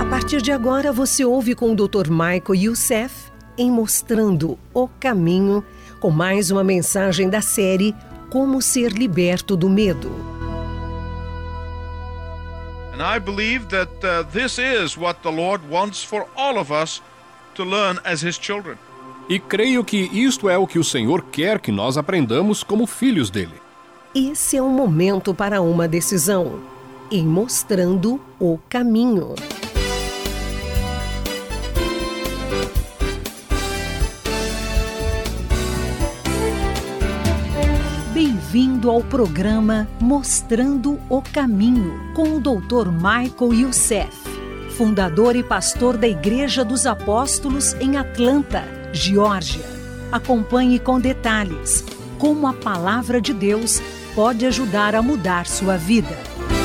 A partir de agora, você ouve com o Dr. Michael Youssef em Mostrando o Caminho, com mais uma mensagem da série Como Ser Liberto do Medo. And I believe that this is what the Lord wants for all of us to learn as His children. E creio que isto é o que o Senhor quer que nós aprendamos como filhos dele. Esse é um momento para uma decisão, em Mostrando o Caminho. Bem-vindo ao programa Mostrando o Caminho, com o Dr. Michael Youssef, fundador e pastor da Igreja dos Apóstolos em Atlanta, Geórgia. Acompanhe com detalhes como a palavra de Deus pode ajudar a mudar sua vida.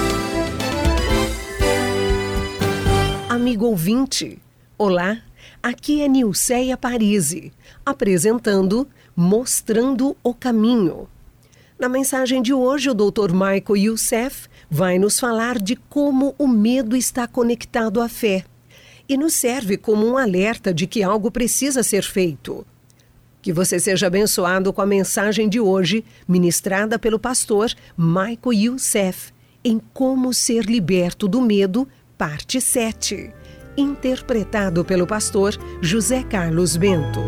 Amigo ouvinte, olá, aqui é Nilceia Parisi, apresentando Mostrando o Caminho. Na mensagem de hoje, o Dr. Michael Youssef vai nos falar de como o medo está conectado à fé e nos serve como um alerta de que algo precisa ser feito. Que você seja abençoado com a mensagem de hoje, ministrada pelo pastor Michael Youssef, em Como Ser Liberto do Medo, parte 7, interpretado pelo pastor José Carlos Bento.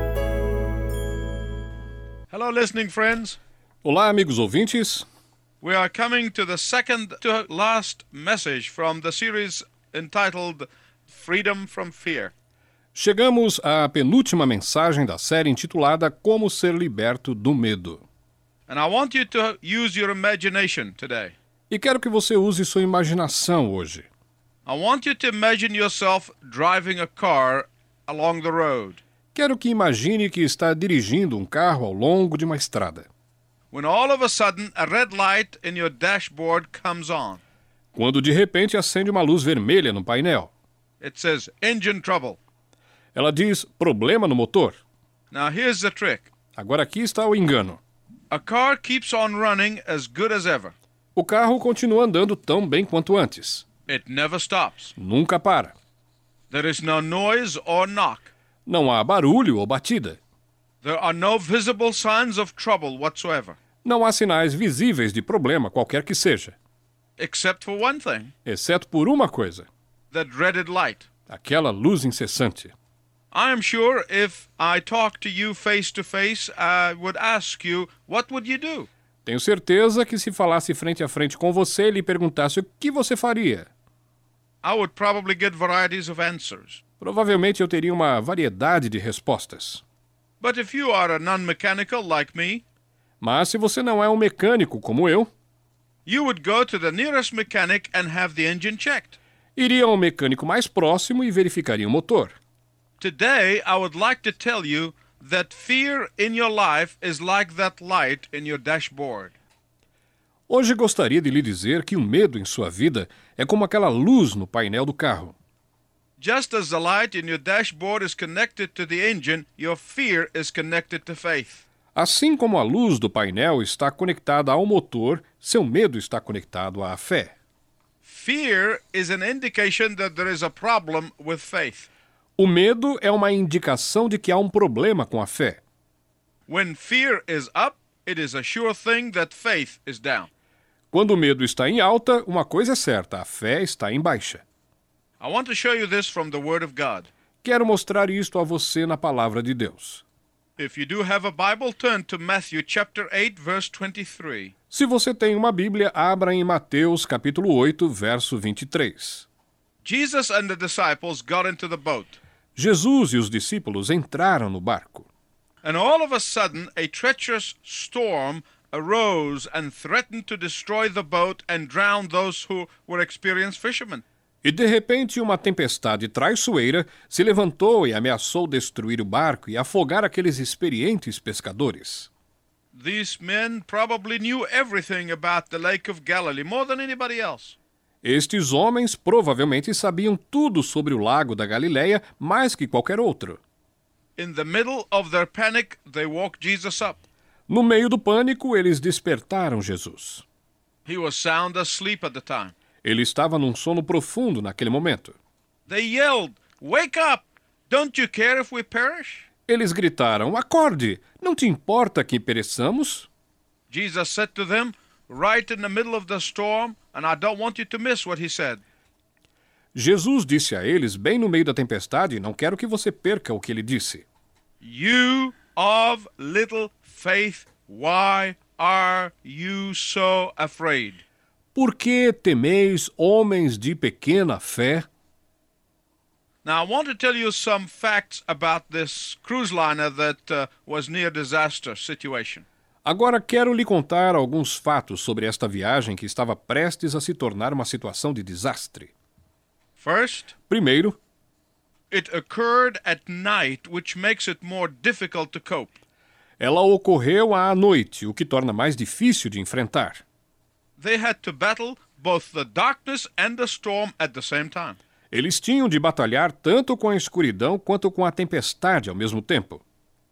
Hello, listening friends. Olá, amigos ouvintes. We are coming to the second to last message from the series entitled Freedom from Fear. Chegamos à penúltima mensagem da série intitulada Como Ser Liberto do Medo. And I want you to use your imagination today. E quero que você use sua imaginação hoje. I want you to imagine yourself driving a car along the road. Quero que imagine que está dirigindo um carro ao longo de uma estrada. When all of a sudden a red light in your dashboard comes on. Quando de repente acende uma luz vermelha no painel. It says engine trouble. Ela diz problema no motor. Now here's the trick. Agora aqui está o engano. A car keeps on running as good as ever. O carro continua andando tão bem quanto antes. It never stops. Nunca para. There is no noise or knock. Não há barulho ou batida. There are no visible signs of trouble whatsoever. Não há sinais visíveis de problema qualquer que seja. Except for one thing. Exceto por uma coisa. That dreaded light. Aquela luz incessante. I am sure if I talk to you face to face, I would ask you, what would you do? Tenho certeza que se falasse frente a frente com você e lhe perguntasse o que você faria. I would probably get varieties of answers. Provavelmente eu teria uma variedade de respostas. But if you are a non-mechanical like me, mas se você não é um mecânico como eu, you would go to the nearest mechanic and have the engine checked. Iria ao mecânico mais próximo e verificaria o motor. Today, I would like to tell you that fear in your life is like that light in your dashboard. Hoje gostaria de lhe dizer que o medo em sua vida é como aquela luz no painel do carro. Just as the light in your dashboard is connected to the engine, your fear is connected to faith. Assim como a luz do painel está conectada ao motor, seu medo está conectado à fé. Fear is an indication that there is a problem with faith. O medo é uma indicação de que há um problema com a fé. When fear is up, it is a sure thing that faith is down. Quando o medo está em alta, uma coisa é certa, a fé está em baixa. I want to show you this from the Word of God. Quero mostrar isto a você na palavra de Deus. If you do have a Bible, turn to Matthew chapter 8, verse 23. Se você tem uma Bíblia, abra em Mateus capítulo 8, verso 23. Jesus and the disciples got into the boat. Jesus e os discípulos entraram no barco. And all of a sudden, a treacherous storm arose and threatened to destroy the boat and drown those who were experienced fishermen. E de repente uma tempestade traiçoeira se levantou e ameaçou destruir o barco e afogar aqueles experientes pescadores. These men probably knew everything about the Lake of Galilee, more than anybody else. Estes homens provavelmente sabiam tudo sobre o lago da Galileia mais que qualquer outro. In the middle of their panic, they woke Jesus up. No meio do pânico, eles despertaram Jesus. He was sound asleep at the time. Ele estava num sono profundo naquele momento. They yelled, "Wake up! Don't you care if we perish?" Eles gritaram: acorde! Não te importa que pereçamos? Jesus said to them, right in the middle of the storm, and I don't want you to miss what he said. Jesus disse a eles, bem no meio da tempestade, não quero que você perca o que ele disse. You of little faith, why are you so afraid? Por que temeis, homens de pequena fé? Now, I want to tell you some facts about this cruise liner that was near disaster situation. Agora quero lhe contar alguns fatos sobre esta viagem que estava prestes a se tornar uma situação de desastre. First, Primeiro, it occurred at night, which makes it more difficult to cope. ela ocorreu à noite, o que torna mais difícil de enfrentar. They had to battle both the darkness and the storm at the same time. Eles tinham de batalhar tanto com a escuridão quanto com a tempestade ao mesmo tempo.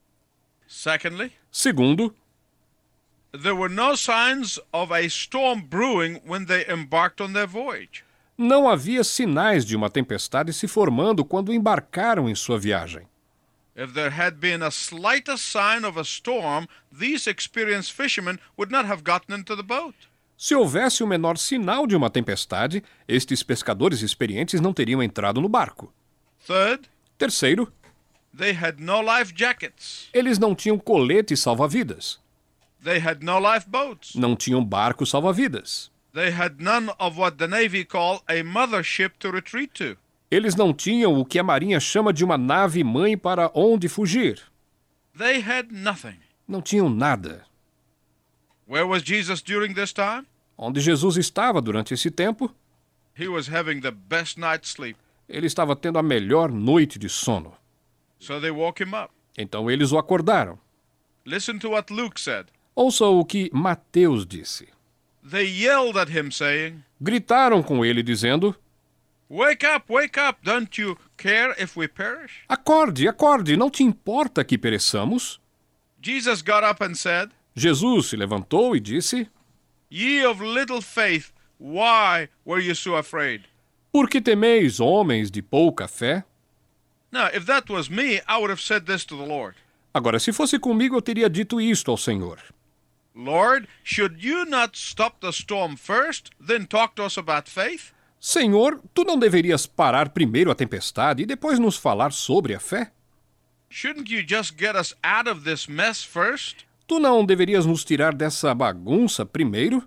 Secondly, Segundo, there were no signs of a storm brewing when they embarked on their voyage. não havia sinais de uma tempestade se formando quando embarcaram em sua viagem. If there had been a slightest sign of a storm, these experienced fishermen would not have gotten into the boat. Se houvesse o menor sinal de uma tempestade, estes pescadores experientes não teriam entrado no barco. Third, Terceiro, they had no life jackets. eles não tinham coletes salva-vidas. They had no lifeboats. Não tinham barcos salva-vidas. They had none of what the Navy call a mothership to retreat to. Eles não tinham o que a Marinha chama de uma nave-mãe para onde fugir. They had nothing. Não tinham nada. Where was Jesus during this time? Onde Jesus estava durante esse tempo, He was having the best night's sleep. ele estava tendo a melhor noite de sono. So they woke him up. Então eles o acordaram. Listen to what Luke said. Ouça o que Mateus disse. They yelled at him, saying, Gritaram com ele, dizendo: wake up, don't you care if we perish? acorde, acorde, não te importa que pereçamos? Jesus got up and said, Jesus se levantou e disse: ye of little faith, why were you so afraid? por que temeis, homens de pouca fé? Now, if that was me, I would have said this to the Lord. Agora, se fosse comigo, eu teria dito isto ao Senhor: Lord, should you not stop the storm first, then talk to us about faith? Senhor, tu não deverias parar primeiro a tempestade e depois nos falar sobre a fé? Shouldn't you just get us out of this mess first? Tu não deverias nos tirar dessa bagunça primeiro?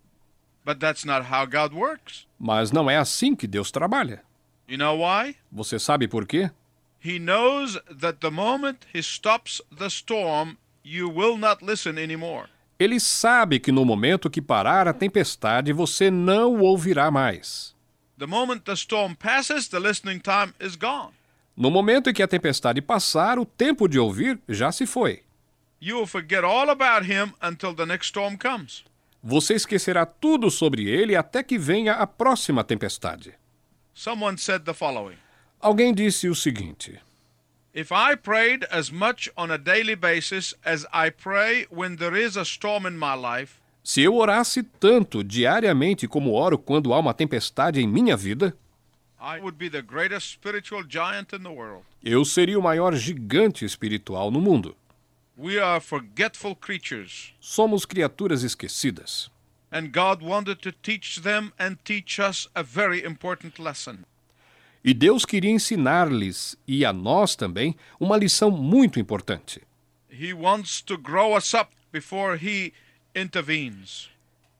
But that's not how God works. Mas não é assim que Deus trabalha. You know why? Você sabe por quê? He knows that the moment he stops the storm, you will not listen anymore. Ele sabe que no momento que parar a tempestade, você não o ouvirá mais. The moment the storm passes, the listening time is gone. No momento em que a tempestade passar, o tempo de ouvir já se foi. You will forget all about him until the next storm comes. Você esquecerá tudo sobre ele até que venha a próxima tempestade. Someone said the following: Alguém disse o seguinte: if I prayed as much on a daily basis as I pray when there is a storm in my life, se eu orasse tanto diariamente como oro quando há uma tempestade em minha vida, I would be the greatest spiritual giant in the world. eu seria o maior gigante espiritual no mundo. We are forgetful creatures, Somos criaturas esquecidas. and God wanted to teach them and teach us a very important lesson. E Deus queria ensinar-lhes, e a nós também, uma lição muito importante. He wants to grow us up before he intervenes.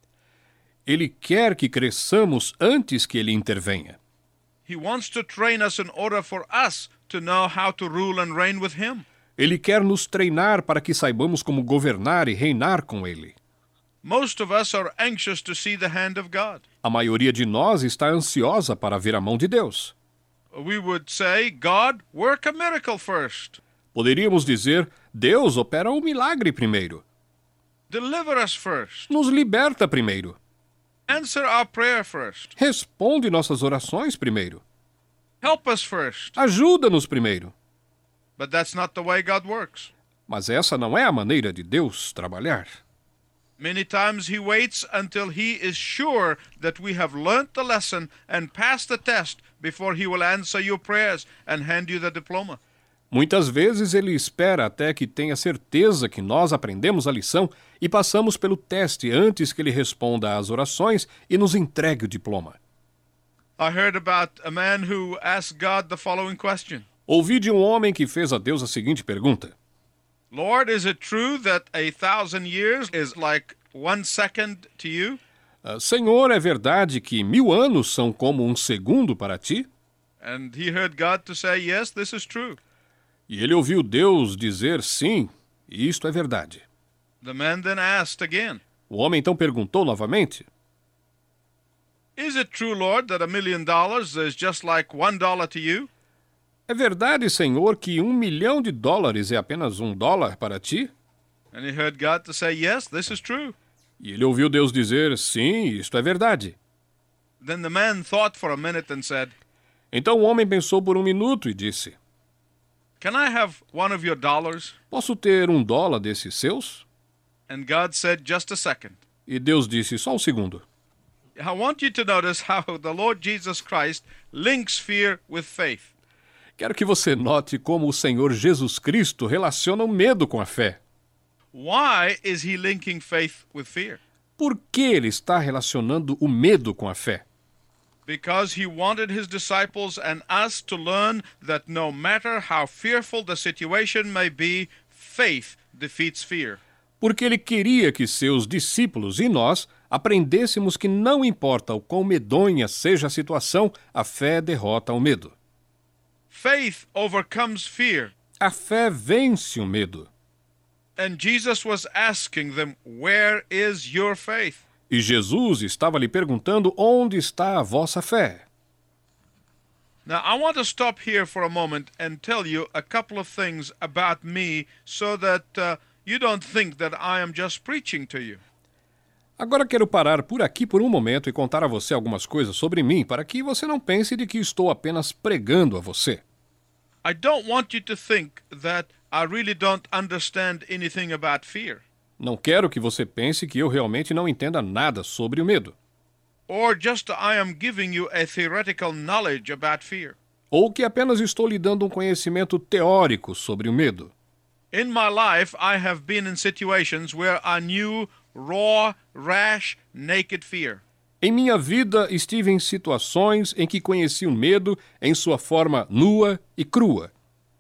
Ele quer que cresçamos antes que ele intervenha. He wants to train us in order for us to know how to rule and reign with him. Ele quer nos treinar para que saibamos como governar e reinar com ele. Most of us are anxious to see the hand of God. A maioria de nós está ansiosa para ver a mão de Deus. We would say, God, work a miracle first. Poderíamos dizer: Deus opera um milagre primeiro. Deliver us first. Nos liberta primeiro. Answer our prayer first. Responde nossas orações primeiro. Help us first. Ajuda-nos primeiro. But that's not the way God works. Mas essa não é a maneira de Deus trabalhar. Many times he waits until he is sure that we have learnt the lesson and passed the test before he will answer your prayers and hand you the diploma. Muitas vezes ele espera até que tenha certeza que nós aprendemos a lição e passamos pelo teste antes que ele responda às orações e nos entregue o diploma. I heard about a man who asked God the following question. Ouvi de um homem que fez a Deus a seguinte pergunta: Lord, is it true that 1,000 years is like 1 second to you? Senhor, é verdade que 1000 anos são como um segundo para ti? And he heard God to say, yes, this is true. E ele ouviu Deus dizer sim, isto é verdade. The man then asked again, O homem então perguntou novamente: is it true, Lord, that $1 million is just like $1 to you? É verdade, Senhor, que $1 milhão é apenas $1 para ti? And he heard God to say, yes, this is true. E ele ouviu Deus dizer, sim, isto é verdade. Then the man thought for a minute and said, Então o homem pensou por um minuto e disse: can I have one of your dollars? Posso ter $1 desses seus? And God said, just a second. E Deus disse, só um segundo. I want you to notice how the Lord Jesus Christ links fear with faith. Quero que você note como o Senhor Jesus Cristo relaciona o medo com a fé. Why is he linking faith with fear? Por que ele está relacionando o medo com a fé? Because he wanted his disciples and us to learn that no matter how fearful the situation may be, faith defeats fear. Porque ele queria que seus discípulos e nós aprendêssemos que não importa o quão medonha seja a situação, a fé derrota o medo. Faith overcomes fear. A fé vence o medo. And Jesus was asking them, where is your faith? E Jesus estava lhe perguntando onde está a vossa fé. Now, I want to stop here for a moment and tell you a couple of things about me so that you don't think that I am just preaching to you. Agora quero parar por aqui por um momento e contar a você algumas coisas sobre mim para que você não pense de que estou apenas pregando a você. I don't want you to think that I really don't understand anything about fear. Não quero que você pense que eu realmente não entenda nada sobre o medo. Or just I am giving you a theoretical knowledge about fear. Ou que apenas estou lhe dando um conhecimento teórico sobre o medo. In my life, I have been in situations where I knew raw, rash, naked fear. Em minha vida, estive em situações em que conheci o medo em sua forma nua e crua.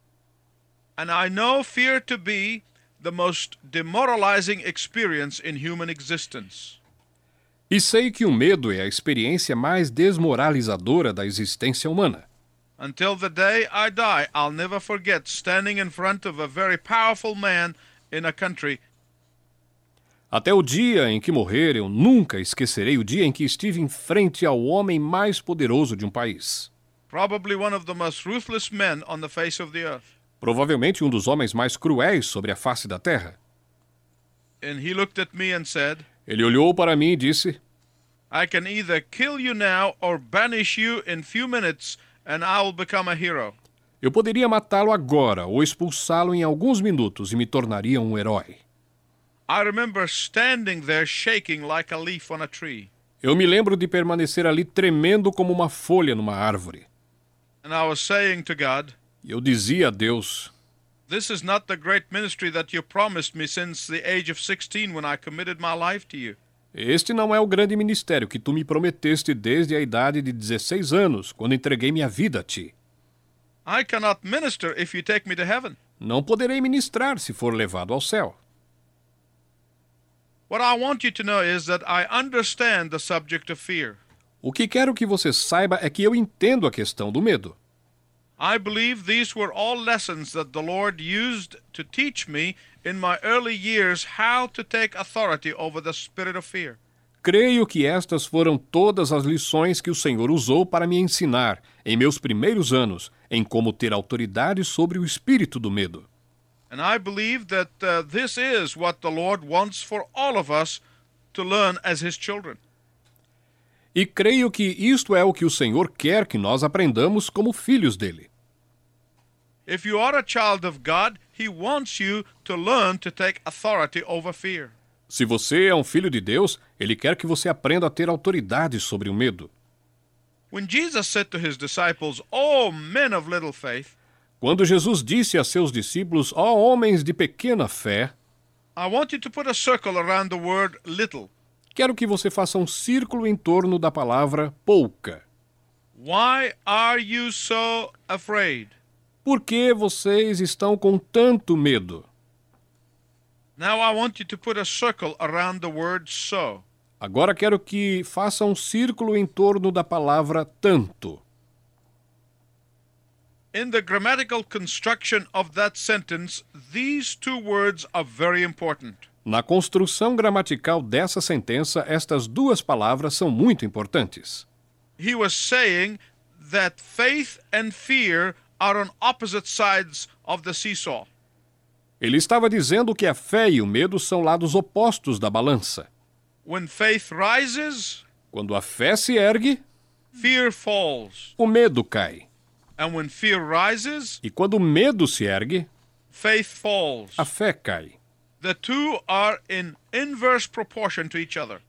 And I know fear to be the most demoralizing experience in human existence. E sei que o medo é a experiência mais desmoralizadora da existência humana. Until the day I die, I'll never forget standing in front of a very powerful man in a country. Até o dia em que morrer, eu nunca esquecerei o dia em que estive em frente ao homem mais poderoso de um país. Probably one of the most ruthless men on the face of the earth. Provavelmente um dos homens mais cruéis sobre a face da terra. And he looked at me and said, Ele olhou para mim e disse: I can either kill you now or banish you in few minutes and I will become a hero. Eu poderia matá-lo agora ou expulsá-lo em alguns minutos e me tornaria um herói. I remember standing there shaking like a leaf on a tree. Eu me lembro de permanecer ali tremendo como uma folha numa árvore. And I was saying to God, E eu dizia a Deus: this is not the great ministry that you promised me since the age of 16 when I committed my life to you. Este não é o grande ministério que tu me prometeste desde a idade de 16 anos, quando entreguei minha vida a ti. I cannot minister if you take me to heaven. Não poderei ministrar se for levado ao céu. What I want you to know is that I understand the subject of fear. O que quero que você saiba é que eu entendo a questão do medo. I believe these were all lessons that the Lord used to teach me in my early years how to take authority over the spirit of fear. Creio que estas foram todas as lições que o Senhor usou para me ensinar, em meus primeiros anos, em como ter autoridade sobre o espírito do medo. And I believe that this is what the Lord wants for all of us to learn as His children. E creio que isto é o que o Senhor quer que nós aprendamos como filhos dele. If you are a child of God, He wants you to learn to take authority over fear. Se você é um filho de Deus, Ele quer que você aprenda a ter autoridade sobre o medo. When Jesus said to his disciples, "O men of little faith," Quando Jesus disse a seus discípulos, ó homens de pequena fé, I want you to put a circle around the word little. quero que você faça um círculo em torno da palavra pouca. Why are you so afraid? Por que vocês estão com tanto medo? Now I want you to put a circle around the word so. Agora quero que faça um círculo em torno da palavra tanto. In the grammatical construction of that sentence, these two words are very important. Na construção gramatical dessa sentença, estas duas palavras são muito importantes. He was saying that faith and fear are on opposite sides of the seesaw. Ele estava dizendo que a fé e o medo são lados opostos da balança. When faith rises, Quando a fé se ergue, fear falls. o medo cai. And when fear rises, E quando o medo se ergue, faith falls. a fé cai. The two are in inverse proportion to each other.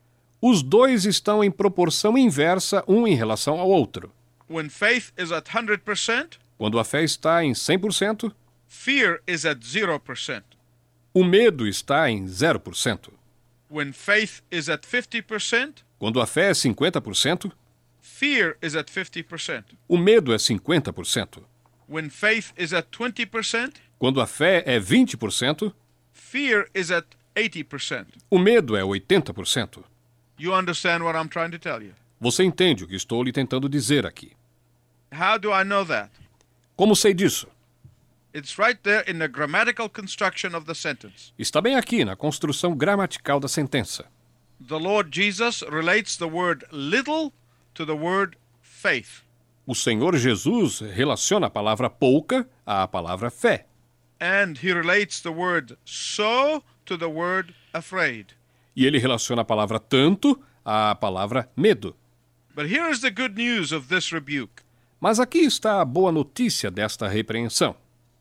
Os dois estão em proporção inversa um em relação ao outro. When faith is at 100%, Quando a fé está em 100%, fear is at 0%. o medo está em 0%. When faith is at 50%, Quando a fé é 50%, fear is at 50%. o medo é 50%. When faith is at 20%, Quando a fé é 20%, fear is at 80%. o medo é 80%. You understand what I'm trying to tell you? Você entende o que estou lhe tentando dizer aqui. How do I know that? Como sei disso? It's right there in the grammatical construction of the sentence. Está bem aqui na construção gramatical da sentença. The Lord Jesus relates the word little to the word faith. O Senhor Jesus relaciona a palavra pouca à palavra fé. And he relates the word so to the word afraid. E ele relaciona a palavra tanto à palavra medo. But here is the good news of this rebuke. Mas aqui está a boa notícia desta repreensão.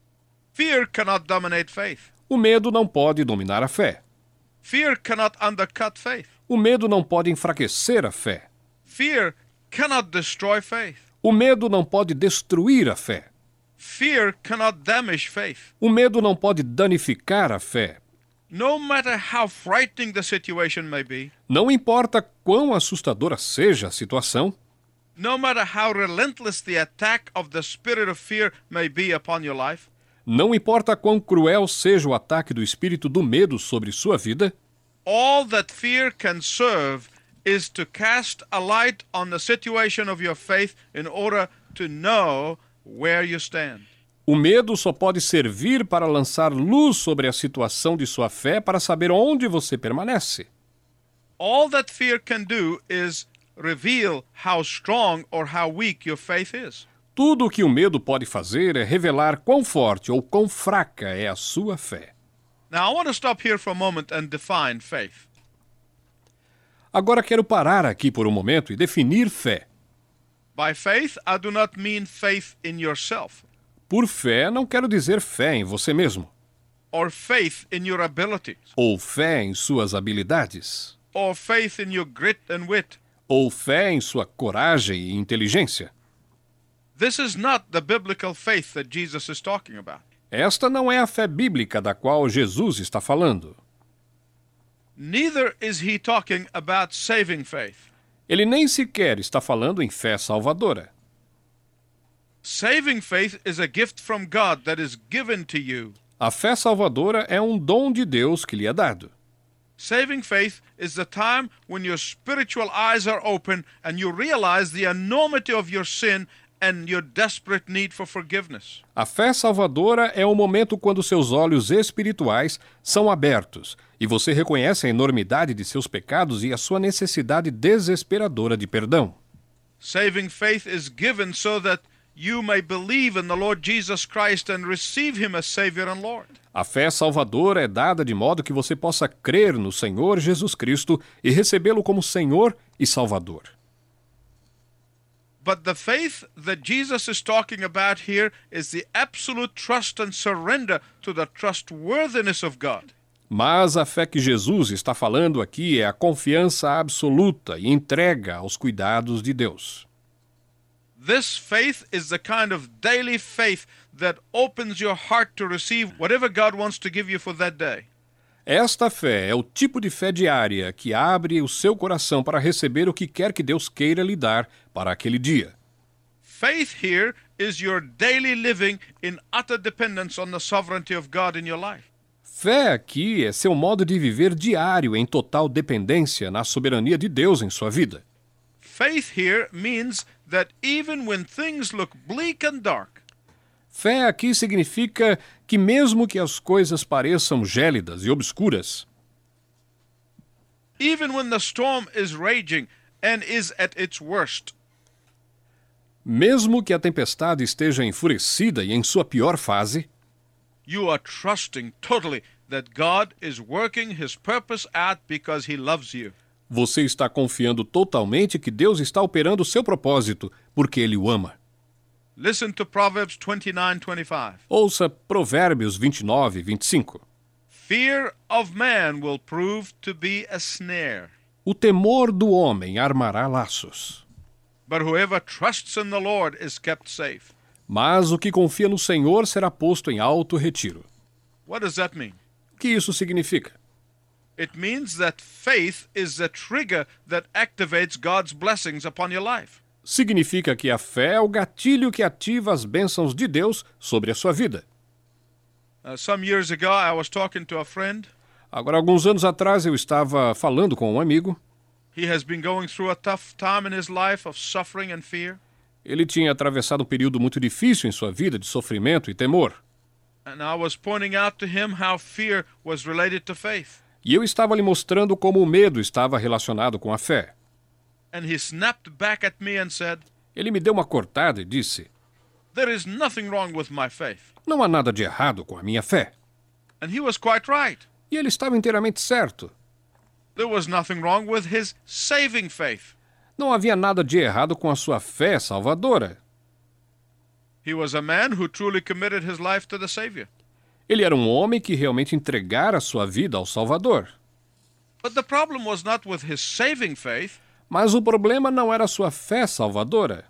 Fear cannot dominate faith. O medo não pode dominar a fé. Fear cannot undercut faith. O medo não pode enfraquecer a fé. Fear cannot destroy faith. O medo não pode destruir a fé. Fear cannot damage faith. O medo não pode danificar a fé. No matter how frightening the situation may be, Não importa quão assustadora seja a situação, no matter how relentless the attack of the spirit of fear may be upon your life, não importa quão cruel seja o ataque do espírito do medo sobre sua vida, all that fear can serve is to cast a light on the situation of your faith in order to know where you stand. o medo só pode servir para lançar luz sobre a situação de sua fé para saber onde você permanece. All that fear can do is reveal how strong or how weak your faith is. Tudo o que o medo pode fazer é revelar quão forte ou quão fraca é a sua fé. Now I want to stop here for a moment and define faith. Agora quero parar aqui por um momento e definir fé. By faith, I do not mean faith in yourself Por fé, não quero dizer fé em você mesmo, or faith in your abilities ou fé em suas habilidades, or faith in your grit and wit. ou fé em sua coragem e inteligência. This is not the biblical faith that Jesus is talking about. Esta não é a fé bíblica da qual Jesus está falando. Neither is he talking about saving faith. Ele nem sequer está falando em fé salvadora. Saving faith is a gift from God that is given to you. A fé salvadora é um dom de Deus que lhe é dado. Saving faith is the time when your spiritual eyes are open and you realize the enormity of your sin and your desperate need for forgiveness. A fé salvadora é o momento quando seus olhos espirituais são abertos e você reconhece a enormidade de seus pecados e a sua necessidade desesperadora de perdão. Saving faith is given so that you may believe in the Lord Jesus Christ and receive him as Savior and Lord. A fé salvadora é dada de modo que você possa crer no Senhor Jesus Cristo e recebê-lo como Senhor e Salvador. But the faith that Jesus is talking about here is the absolute trust and surrender to the trustworthiness of God. Mas a fé que Jesus está falando aqui é a confiança absoluta e entrega aos cuidados de Deus. This faith is the kind of daily faith that opens your heart to receive whatever God wants to give you for that day. Esta fé é o tipo de fé diária que abre o seu coração para receber o que quer que Deus queira lhe dar para aquele dia. Faith here is your daily living in utter dependence on the sovereignty of God in your life. Fé aqui é seu modo de viver diário em total dependência na soberania de Deus em sua vida. Faith here means that even when things look bleak and dark, Fé aqui significa que mesmo que as coisas pareçam gélidas e obscuras, even when the storm is raging and is at its worst, mesmo que a tempestade esteja enfurecida e em sua pior fase, you are trusting totally that God is working His purpose out because He loves you. você está confiando totalmente que Deus está operando o seu propósito porque Ele o ama. Listen to Proverbs 29:25. Ouça Provérbios 29, 25. Fear of man will prove to be a snare, O temor do homem armará laços, but whoever trusts in the Lord is kept safe. mas o que confia no Senhor será posto em alto retiro. What does that mean? O que isso significa? It means that faith is the trigger that activates God's blessings upon your life. Significa que a fé é o gatilho que ativa as bênçãos de Deus sobre a sua vida. Some years ago, I was talking to a friend. Agora, alguns anos atrás, eu estava falando com um amigo. He has been going through a tough time in his life of suffering and fear. Ele tinha atravessado um período muito difícil em sua vida de sofrimento e temor. And I was pointing out to him how fear was related to faith. E eu estava lhe mostrando como o medo estava relacionado com a fé. And he snapped back at me and said, Ele me deu uma cortada e disse: "There is nothing wrong with my faith." não há nada de errado com a minha fé. And he was quite right. E ele estava inteiramente certo. There was nothing wrong with his saving faith. Não havia nada de errado com a sua fé salvadora. He was a man who truly committed his life to the Savior. Ele era um homem que realmente entregara sua vida ao Salvador. But the problem was not with his saving faith, Mas o problema não era a sua fé salvadora,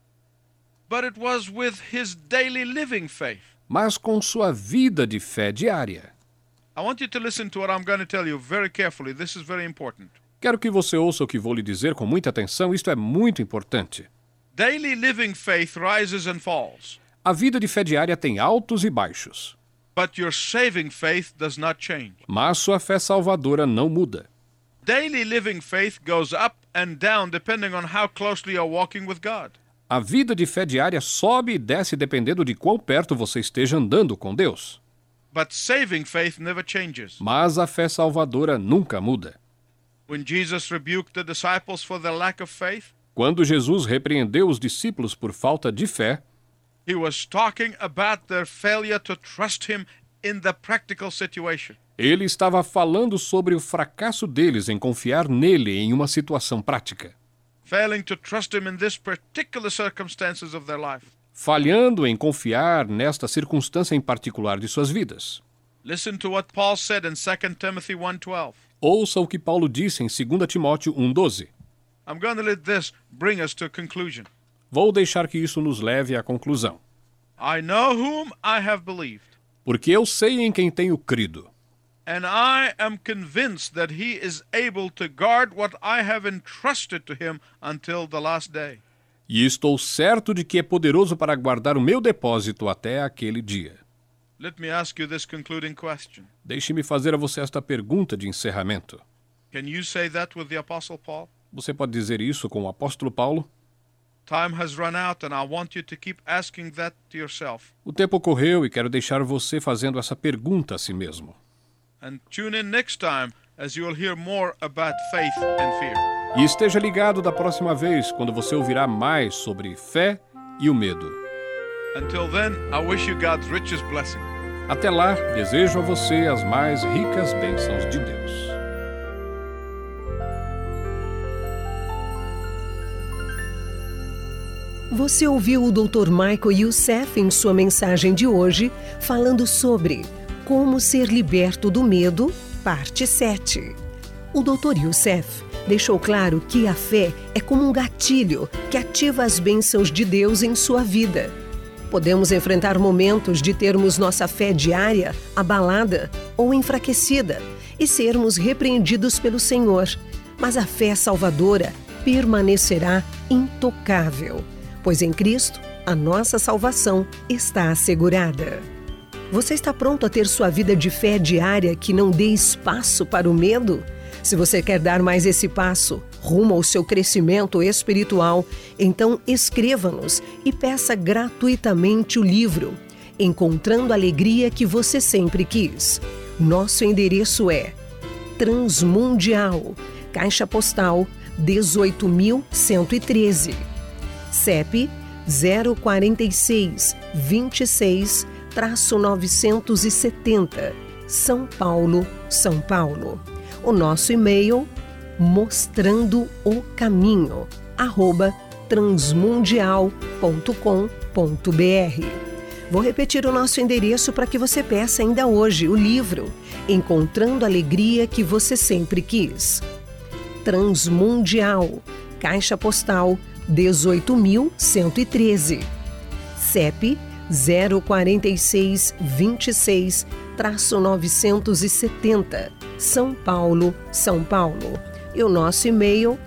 but it was with his daily living faith. mas com sua vida de fé diária. I want you to listen to what I'm going to tell you very carefully. This is very important. Quero que você ouça o que vou lhe dizer com muita atenção, isto é muito importante. Daily living faith rises and falls, A vida de fé diária tem altos e baixos, but your saving faith does not change. mas sua fé salvadora não muda. Daily living faith goes up and down depending on how closely you're walking with God. A vida de fé diária sobe e desce dependendo de quão perto você esteja andando com Deus. But saving faith never changes. Mas a fé salvadora nunca muda. When Jesus rebuked the disciples for their lack of faith, Quando Jesus repreendeu os discípulos por falta de fé, he was talking about their failure to trust him in the practical situation. ele estava falando sobre o fracasso deles em confiar nele em uma situação prática, Failing to trust him in this particular circumstances of their life. falhando em confiar nesta circunstância em particular de suas vidas. Listen to what Paul said in 2 Timothy 1:12. Ouça o que Paulo disse em 2 Timóteo 1,12. I'm going to let this bring us to a conclusion. Vou deixar que isso nos leve à conclusão. I know whom I have believed, Porque eu sei em quem tenho crido, and I am convinced that he is able to guard what I have entrusted to him until the last day. e estou certo de que é poderoso para guardar o meu depósito até aquele dia. Let me ask you this concluding question. Deixe-me fazer a você esta pergunta de encerramento. Can you say that with the Apostle Paul? Você pode dizer isso com o apóstolo Paulo? Time has run out, and I want you to keep asking that to yourself. O tempo correu e quero deixar você fazendo essa pergunta a si mesmo. And tune in next time as you will hear more about faith and fear. E esteja ligado da próxima vez, quando você ouvirá mais sobre fé e o medo. Until then, I wish you God's richest blessing. Até lá, desejo a você as mais ricas bênçãos de Deus. Você ouviu o Dr. Michael Youssef em sua mensagem de hoje, falando sobre como ser liberto do medo parte 7. O Dr. Youssef deixou claro que a fé é como um gatilho que ativa as bênçãos de Deus em sua vida. Podemos enfrentar momentos de termos nossa fé diária abalada ou enfraquecida e sermos repreendidos pelo Senhor, mas a fé salvadora permanecerá intocável, pois em Cristo a nossa salvação está assegurada. Você está pronto a ter sua vida de fé diária que não dê espaço para o medo? Se você quer dar mais esse passo rumo ao seu crescimento espiritual, então escreva-nos e peça gratuitamente o livro Encontrando a Alegria que Você Sempre Quis. Nosso endereço é Transmundial, Caixa Postal 18.113, CEP 046 26-970, São Paulo, São Paulo. O nosso e-mail, mostrandoocamino@transmundial.com.br. Vou repetir o nosso endereço para que você peça ainda hoje o livro Encontrando a Alegria que Você Sempre Quis. Transmundial, Caixa Postal 18.113, CEP 046-26-970, São Paulo, São Paulo. E o nosso e-mail,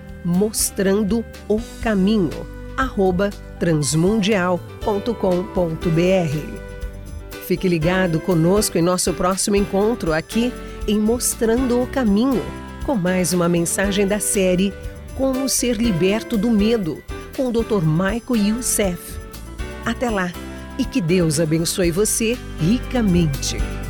mostrandoocamino@transmundial.com.br. Fique ligado conosco em nosso próximo encontro aqui em Mostrando o Caminho, com mais uma mensagem da série Como Ser Liberto do Medo, com o Dr. Michael Youssef. Até lá! E que Deus abençoe você ricamente.